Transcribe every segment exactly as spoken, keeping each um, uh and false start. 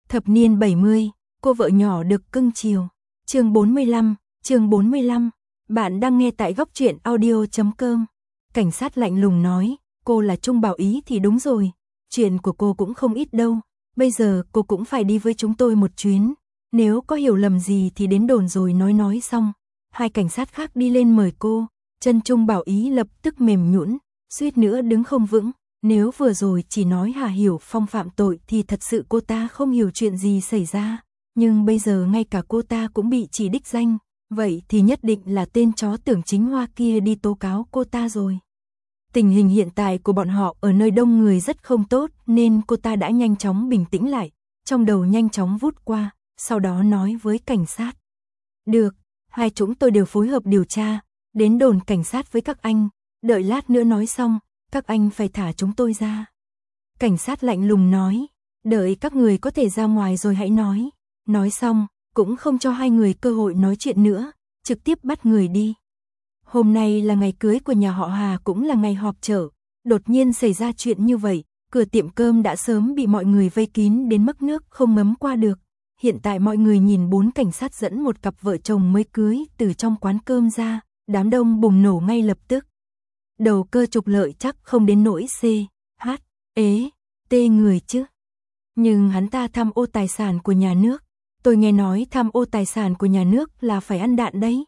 Thập niên bảy mươi, cô vợ nhỏ được cưng chiều. Chương bốn mươi lăm, chương bốn mươi lăm. Bạn đang nghe tại góc truyện audio chấm com. Cảnh sát lạnh lùng nói, cô là Trung Bảo Ý thì đúng rồi. Chuyện của cô cũng không ít đâu. Bây giờ cô cũng phải đi với chúng tôi một chuyến. Nếu có hiểu lầm gì thì đến đồn rồi nói nói xong. Hai cảnh sát khác đi lên mời cô. Chân Trung Bảo Ý lập tức mềm nhũn, suýt nữa đứng không vững. Nếu vừa rồi chỉ nói Hà Hiểu Phong phạm tội thì thật sự cô ta không hiểu chuyện gì xảy ra. Nhưng bây giờ ngay cả cô ta cũng bị chỉ đích danh. Vậy thì nhất định là tên chó Tưởng Chính Hoa kia đi tố cáo cô ta rồi. Tình hình hiện tại của bọn họ ở nơi đông người rất không tốt nên cô ta đã nhanh chóng bình tĩnh lại. Trong đầu nhanh chóng vút qua, sau đó nói với cảnh sát. Được, hai chúng tôi đều phối hợp điều tra, đến đồn cảnh sát với các anh. Đợi lát nữa nói xong, các anh phải thả chúng tôi ra. Cảnh sát lạnh lùng nói, đợi các người có thể ra ngoài rồi hãy nói. Nói xong, cũng không cho hai người cơ hội nói chuyện nữa, trực tiếp bắt người đi. Hôm nay là ngày cưới của nhà họ Hà, cũng là ngày họp chợ. Đột nhiên xảy ra chuyện như vậy, cửa tiệm cơm đã sớm bị mọi người vây kín đến mức nước không ngấm qua được. Hiện tại mọi người nhìn bốn cảnh sát dẫn một cặp vợ chồng mới cưới từ trong quán cơm ra, đám đông bùng nổ ngay lập tức. Đầu cơ trục lợi chắc không đến nỗi C, H, ế, T người chứ. Nhưng hắn ta tham ô tài sản của nhà nước. Tôi nghe nói tham ô tài sản của nhà nước là phải ăn đạn đấy.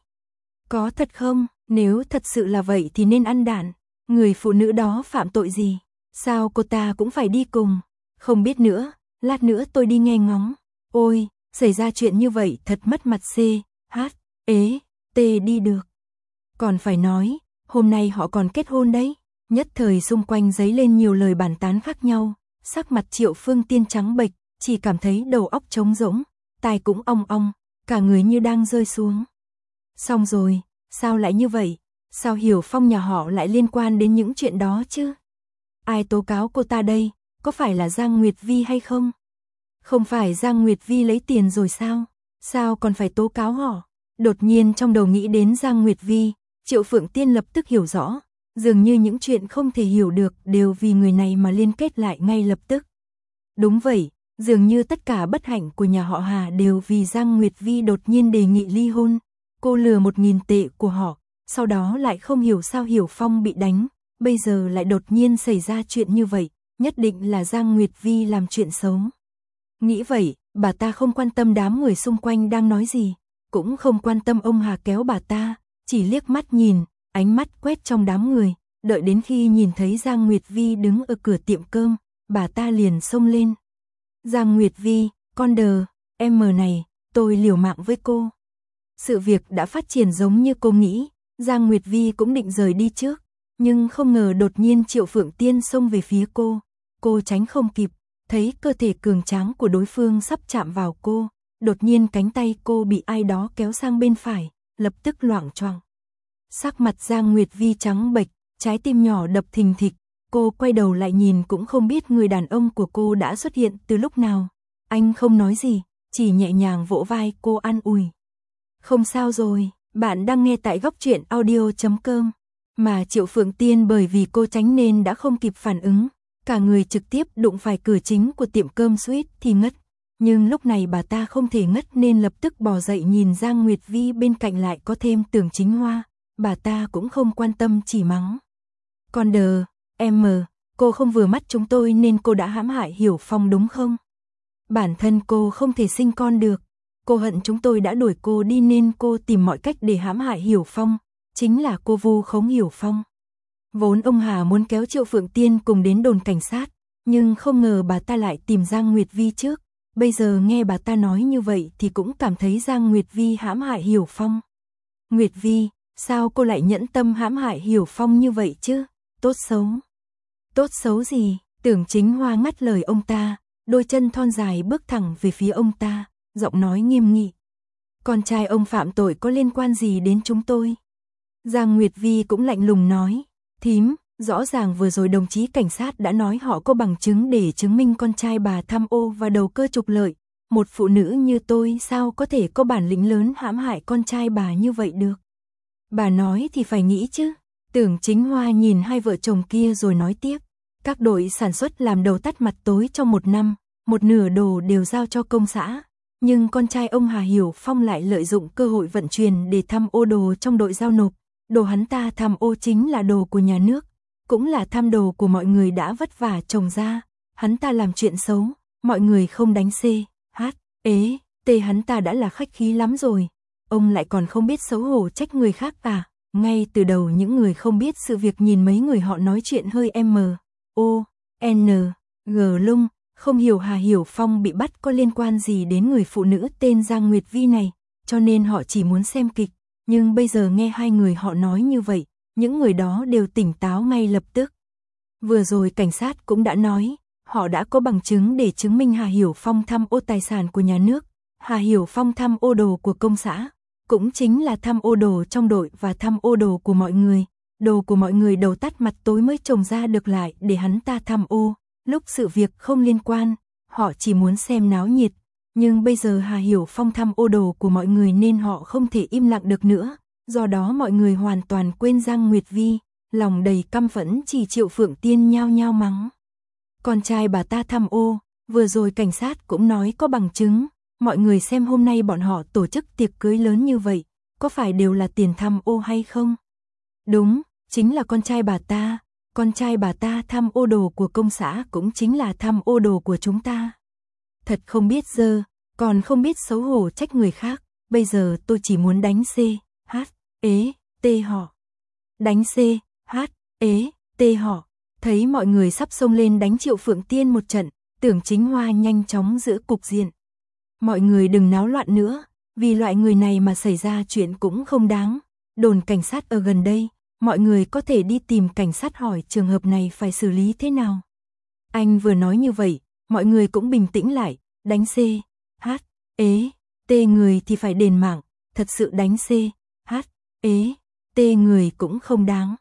Có thật không? Nếu thật sự là vậy thì nên ăn đạn. Người phụ nữ đó phạm tội gì? Sao cô ta cũng phải đi cùng? Không biết nữa, lát nữa tôi đi nghe ngóng. Ôi, xảy ra chuyện như vậy thật mất mặt. C, H, ế, T đi được. Còn phải nói, hôm nay họ còn kết hôn đấy. Nhất thời xung quanh dấy lên nhiều lời bàn tán khác nhau. Sắc mặt Triệu Phương Tiên trắng bệch, chỉ cảm thấy đầu óc trống rỗng, tai cũng ong ong, cả người như đang rơi xuống. Xong rồi, sao lại như vậy? Sao Hiểu Phong nhà họ lại liên quan đến những chuyện đó chứ? Ai tố cáo cô ta đây? Có phải là Giang Nguyệt Vi hay không? Không phải Giang Nguyệt Vi lấy tiền rồi sao? Sao còn phải tố cáo họ? Đột nhiên trong đầu nghĩ đến Giang Nguyệt Vi, Triệu Phượng Tiên lập tức hiểu rõ. Dường như những chuyện không thể hiểu được đều vì người này mà liên kết lại ngay lập tức. Đúng vậy, dường như tất cả bất hạnh của nhà họ Hà đều vì Giang Nguyệt Vi đột nhiên đề nghị ly hôn. Cô lừa một nghìn tệ của họ, sau đó lại không hiểu sao Hiểu Phong bị đánh, bây giờ lại đột nhiên xảy ra chuyện như vậy, nhất định là Giang Nguyệt Vi làm chuyện xấu. Nghĩ vậy, bà ta không quan tâm đám người xung quanh đang nói gì, cũng không quan tâm ông Hà kéo bà ta, chỉ liếc mắt nhìn, ánh mắt quét trong đám người, đợi đến khi nhìn thấy Giang Nguyệt Vi đứng ở cửa tiệm cơm, bà ta liền xông lên. Giang Nguyệt Vi, con đờ, em mờ này, tôi liều mạng với cô. Sự việc đã phát triển giống như cô nghĩ, Giang Nguyệt Vi cũng định rời đi trước, nhưng không ngờ đột nhiên Triệu Phượng Tiên xông về phía cô, cô tránh không kịp, thấy cơ thể cường tráng của đối phương sắp chạm vào cô, đột nhiên cánh tay cô bị ai đó kéo sang bên phải, lập tức loạng choạng. Sắc mặt Giang Nguyệt Vi trắng bệch, trái tim nhỏ đập thình thịch, cô quay đầu lại nhìn cũng không biết người đàn ông của cô đã xuất hiện từ lúc nào. Anh không nói gì, chỉ nhẹ nhàng vỗ vai cô an ủi. Không sao rồi, bạn đang nghe tại góc truyện audio chấm com. Mà Triệu Phượng Tiên bởi vì cô tránh nên đã không kịp phản ứng, cả người trực tiếp đụng phải cửa chính của tiệm cơm suýt thì ngất. Nhưng lúc này bà ta không thể ngất nên lập tức bò dậy nhìn Giang Nguyệt Vi bên cạnh lại có thêm Tưởng Chính Hoa. Bà ta cũng không quan tâm chỉ mắng. Con đờ, em mờ, cô không vừa mắt chúng tôi nên cô đã hãm hại Hiểu Phong đúng không? Bản thân cô không thể sinh con được. Cô hận chúng tôi đã đuổi cô đi nên cô tìm mọi cách để hãm hại Hiểu Phong. Chính là cô vu khống Hiểu Phong. Vốn ông Hà muốn kéo Triệu Phượng Tiên cùng đến đồn cảnh sát, nhưng không ngờ bà ta lại tìm Giang Nguyệt Vi trước. Bây giờ nghe bà ta nói như vậy thì cũng cảm thấy Giang Nguyệt Vi hãm hại Hiểu Phong. Nguyệt Vi, sao cô lại nhẫn tâm hãm hại Hiểu Phong như vậy chứ? Tốt xấu. Tốt xấu gì? Tưởng Chính Hoa ngắt lời ông ta, đôi chân thon dài bước thẳng về phía ông ta, giọng nói nghiêm nghị. Con trai ông phạm tội có liên quan gì đến chúng tôi? Giang Nguyệt Vi cũng lạnh lùng nói, thím, rõ ràng vừa rồi đồng chí cảnh sát đã nói họ có bằng chứng để chứng minh con trai bà tham ô và đầu cơ trục lợi. Một phụ nữ như tôi sao có thể có bản lĩnh lớn hãm hại con trai bà như vậy được? Bà nói thì phải nghĩ chứ. Tưởng Chính Hoa nhìn hai vợ chồng kia rồi nói tiếp. Các đội sản xuất làm đầu tắt mặt tối trong một năm, một nửa đồ đều giao cho công xã. Nhưng con trai ông Hà Hiểu Phong lại lợi dụng cơ hội vận chuyển để tham ô đồ trong đội giao nộp. Đồ hắn ta tham ô chính là đồ của nhà nước, cũng là tham đồ của mọi người đã vất vả trồng ra. Hắn ta làm chuyện xấu, mọi người không đánh C, H, ế, T hắn ta đã là khách khí lắm rồi. Ông lại còn không biết xấu hổ trách người khác à? Ngay từ đầu những người không biết sự việc nhìn mấy người họ nói chuyện hơi M, O, N, G lung, không hiểu Hà Hiểu Phong bị bắt có liên quan gì đến người phụ nữ tên Giang Nguyệt Vi này, cho nên họ chỉ muốn xem kịch. Nhưng bây giờ nghe hai người họ nói như vậy, những người đó đều tỉnh táo ngay lập tức. Vừa rồi cảnh sát cũng đã nói, họ đã có bằng chứng để chứng minh Hà Hiểu Phong tham ô tài sản của nhà nước. Hà Hiểu Phong tham ô đồ của công xã, cũng chính là tham ô đồ trong đội và tham ô đồ của mọi người. Đồ của mọi người đầu tắt mặt tối mới trồng ra được lại để hắn ta tham ô. Lúc sự việc không liên quan, họ chỉ muốn xem náo nhiệt. Nhưng bây giờ Hà Hiểu Phong tham ô đồ của mọi người nên họ không thể im lặng được nữa. Do đó mọi người hoàn toàn quên Giang Nguyệt Vi, lòng đầy căm phẫn chỉ Triệu Phượng Tiên nhao nhao mắng. Con trai bà ta tham ô, vừa rồi cảnh sát cũng nói có bằng chứng. Mọi người xem hôm nay bọn họ tổ chức tiệc cưới lớn như vậy, có phải đều là tiền tham ô hay không? Đúng, chính là con trai bà ta. Con trai bà ta tham ô đồ của công xã cũng chính là tham ô đồ của chúng ta. Thật không biết dơ, còn không biết xấu hổ trách người khác. Bây giờ tôi chỉ muốn đánh C, H, ế, T họ. Đánh C, H, ế, T họ. Thấy mọi người sắp xông lên đánh Triệu Phượng Tiên một trận, Tưởng Chính Hoa nhanh chóng giữ cục diện. Mọi người đừng náo loạn nữa, vì loại người này mà xảy ra chuyện cũng không đáng. Đồn cảnh sát ở gần đây, mọi người có thể đi tìm cảnh sát hỏi trường hợp này phải xử lý thế nào. Anh vừa nói như vậy, mọi người cũng bình tĩnh lại, đánh C, H, ế, T người thì phải đền mạng, thật sự đánh C, H, ế, T người cũng không đáng.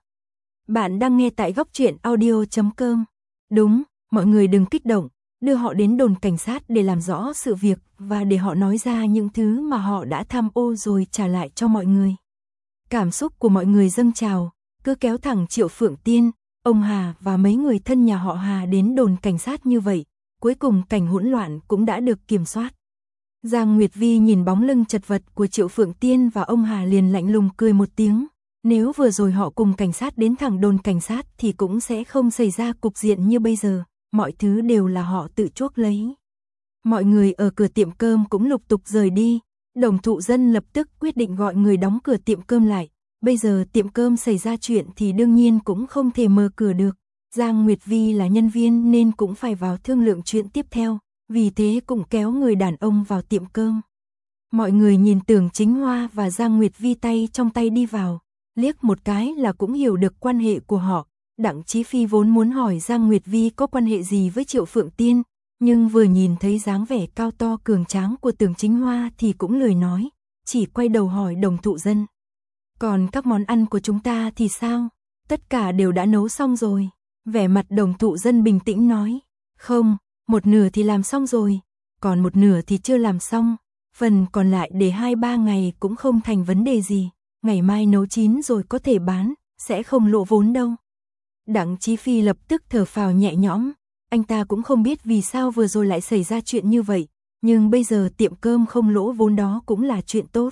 Bạn đang nghe tại góc truyện audio chấm com. Đúng, mọi người đừng kích động, đưa họ đến đồn cảnh sát để làm rõ sự việc và để họ nói ra những thứ mà họ đã tham ô rồi trả lại cho mọi người. Cảm xúc của mọi người dâng trào, cứ kéo thẳng Triệu Phượng Tiên, ông Hà và mấy người thân nhà họ Hà đến đồn cảnh sát như vậy, cuối cùng cảnh hỗn loạn cũng đã được kiểm soát. Giang Nguyệt Vi nhìn bóng lưng chật vật của Triệu Phượng Tiên và ông Hà liền lạnh lùng cười một tiếng. Nếu vừa rồi họ cùng cảnh sát đến thẳng đồn cảnh sát thì cũng sẽ không xảy ra cục diện như bây giờ, mọi thứ đều là họ tự chuốc lấy. Mọi người ở cửa tiệm cơm cũng lục tục rời đi, Đồng Thụ Dân lập tức quyết định gọi người đóng cửa tiệm cơm lại. Bây giờ tiệm cơm xảy ra chuyện thì đương nhiên cũng không thể mở cửa được. Giang Nguyệt Vi là nhân viên nên cũng phải vào thương lượng chuyện tiếp theo, vì thế cũng kéo người đàn ông vào tiệm cơm. Mọi người nhìn Tưởng Chính Hoa và Giang Nguyệt Vi tay trong tay đi vào, liếc một cái là cũng hiểu được quan hệ của họ. Đặng Chí Phi vốn muốn hỏi Giang Nguyệt Vi có quan hệ gì với Triệu Phượng Tiên, nhưng vừa nhìn thấy dáng vẻ cao to cường tráng của Tưởng Chính Hoa thì cũng lười nói, chỉ quay đầu hỏi Đồng Thụ Dân. Còn các món ăn của chúng ta thì sao? Tất cả đều đã nấu xong rồi. Vẻ mặt Đồng Thụ Dân bình tĩnh nói, không, một nửa thì làm xong rồi, còn một nửa thì chưa làm xong, phần còn lại để hai ba ngày cũng không thành vấn đề gì, ngày mai nấu chín rồi có thể bán, sẽ không lộ vốn đâu. Đặng Chí Phi lập tức thở phào nhẹ nhõm, anh ta cũng không biết vì sao vừa rồi lại xảy ra chuyện như vậy, nhưng bây giờ tiệm cơm không lỗ vốn đó cũng là chuyện tốt.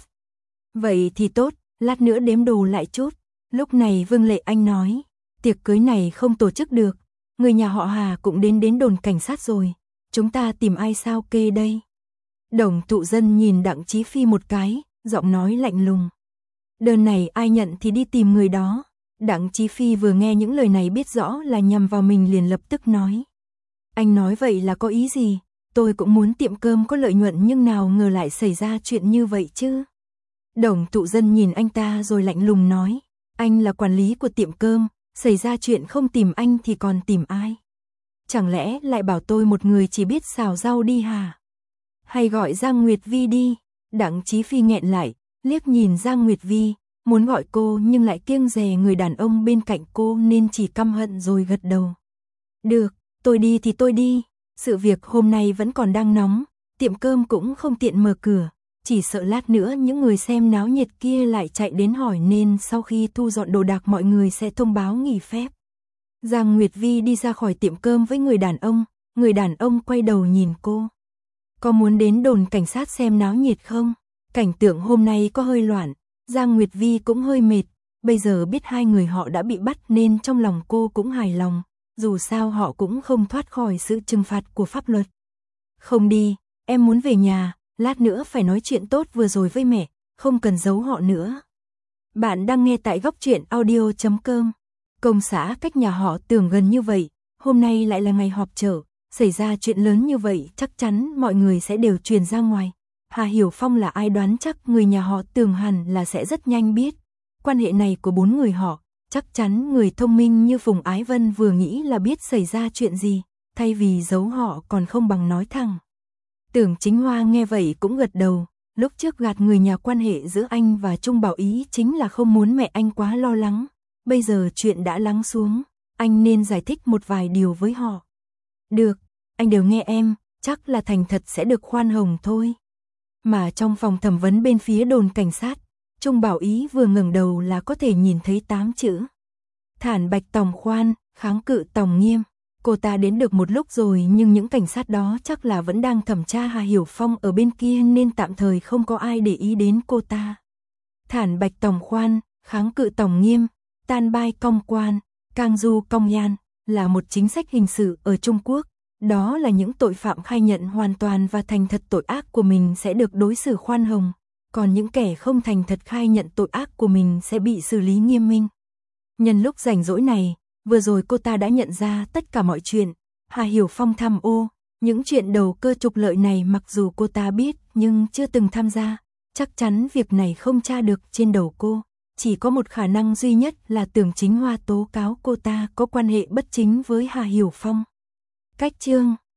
Vậy thì tốt, lát nữa đếm đồ lại chút. Lúc này Vương Lệ Anh nói, tiệc cưới này không tổ chức được, người nhà họ Hà cũng đến đến đồn cảnh sát rồi, chúng ta tìm ai sao kê đây? Đồng Thụ Dân nhìn Đặng Chí Phi một cái, giọng nói lạnh lùng. Đơn này ai nhận thì đi tìm người đó. Đặng Chí Phi vừa nghe những lời này biết rõ là nhằm vào mình liền lập tức nói. Anh nói vậy là có ý gì? Tôi cũng muốn tiệm cơm có lợi nhuận nhưng nào ngờ lại xảy ra chuyện như vậy chứ? Đồng Thụ Dân nhìn anh ta rồi lạnh lùng nói. Anh là quản lý của tiệm cơm, xảy ra chuyện không tìm anh thì còn tìm ai? Chẳng lẽ lại bảo tôi một người chỉ biết xào rau đi hả? Hay gọi Giang Nguyệt Vi đi? Đặng Chí Phi nghẹn lại, liếc nhìn Giang Nguyệt Vi, muốn gọi cô nhưng lại kiêng dè người đàn ông bên cạnh cô nên chỉ căm hận rồi gật đầu. Được, tôi đi thì tôi đi, sự việc hôm nay vẫn còn đang nóng, tiệm cơm cũng không tiện mở cửa, chỉ sợ lát nữa những người xem náo nhiệt kia lại chạy đến hỏi nên sau khi thu dọn đồ đạc mọi người sẽ thông báo nghỉ phép. Giang Nguyệt Vi đi ra khỏi tiệm cơm với người đàn ông, người đàn ông quay đầu nhìn cô. Có muốn đến đồn cảnh sát xem náo nhiệt không? Cảnh tượng hôm nay có hơi loạn, Giang Nguyệt Vi cũng hơi mệt, bây giờ biết hai người họ đã bị bắt nên trong lòng cô cũng hài lòng, dù sao họ cũng không thoát khỏi sự trừng phạt của pháp luật. Không đi, em muốn về nhà, lát nữa phải nói chuyện tốt vừa rồi với mẹ, không cần giấu họ nữa. Bạn đang nghe tại góc truyện audio chấm com. Công xã cách nhà họ tưởng gần như vậy, hôm nay lại là ngày họp chợ, xảy ra chuyện lớn như vậy chắc chắn mọi người sẽ đều truyền ra ngoài. Hà Hiểu Phong là ai đoán chắc người nhà họ Tường hẳn là sẽ rất nhanh biết. Quan hệ này của bốn người họ, chắc chắn người thông minh như Phùng Ái Vân vừa nghĩ là biết xảy ra chuyện gì, thay vì giấu họ còn không bằng nói thẳng. Tưởng Chính Hoa nghe vậy cũng gật đầu, lúc trước gạt người nhà quan hệ giữa anh và Trung Bảo Ý chính là không muốn mẹ anh quá lo lắng. Bây giờ chuyện đã lắng xuống, anh nên giải thích một vài điều với họ. Được, anh đều nghe em, chắc là thành thật sẽ được khoan hồng thôi. Mà trong phòng thẩm vấn bên phía đồn cảnh sát, Trung Bảo Ý vừa ngẩng đầu là có thể nhìn thấy tám chữ. Thản bạch tòng khoan, kháng cự tòng nghiêm. Cô ta đến được một lúc rồi nhưng những cảnh sát đó chắc là vẫn đang thẩm tra Hà Hiểu Phong ở bên kia nên tạm thời không có ai để ý đến cô ta. Thản bạch tòng khoan, kháng cự tòng nghiêm, tan bai công quan, cang du công nhan là một chính sách hình sự ở Trung Quốc. Đó là những tội phạm khai nhận hoàn toàn và thành thật tội ác của mình sẽ được đối xử khoan hồng, còn những kẻ không thành thật khai nhận tội ác của mình sẽ bị xử lý nghiêm minh. Nhân lúc rảnh rỗi này, vừa rồi cô ta đã nhận ra tất cả mọi chuyện. Hà Hiểu Phong tham ô, những chuyện đầu cơ trục lợi này mặc dù cô ta biết nhưng chưa từng tham gia, chắc chắn việc này không tra được trên đầu cô. Chỉ có một khả năng duy nhất là Tưởng Chính Hoa tố cáo cô ta có quan hệ bất chính với Hà Hiểu Phong. Cách chương